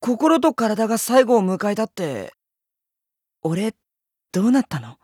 心と体が最後を迎えたって、俺、どうなったの？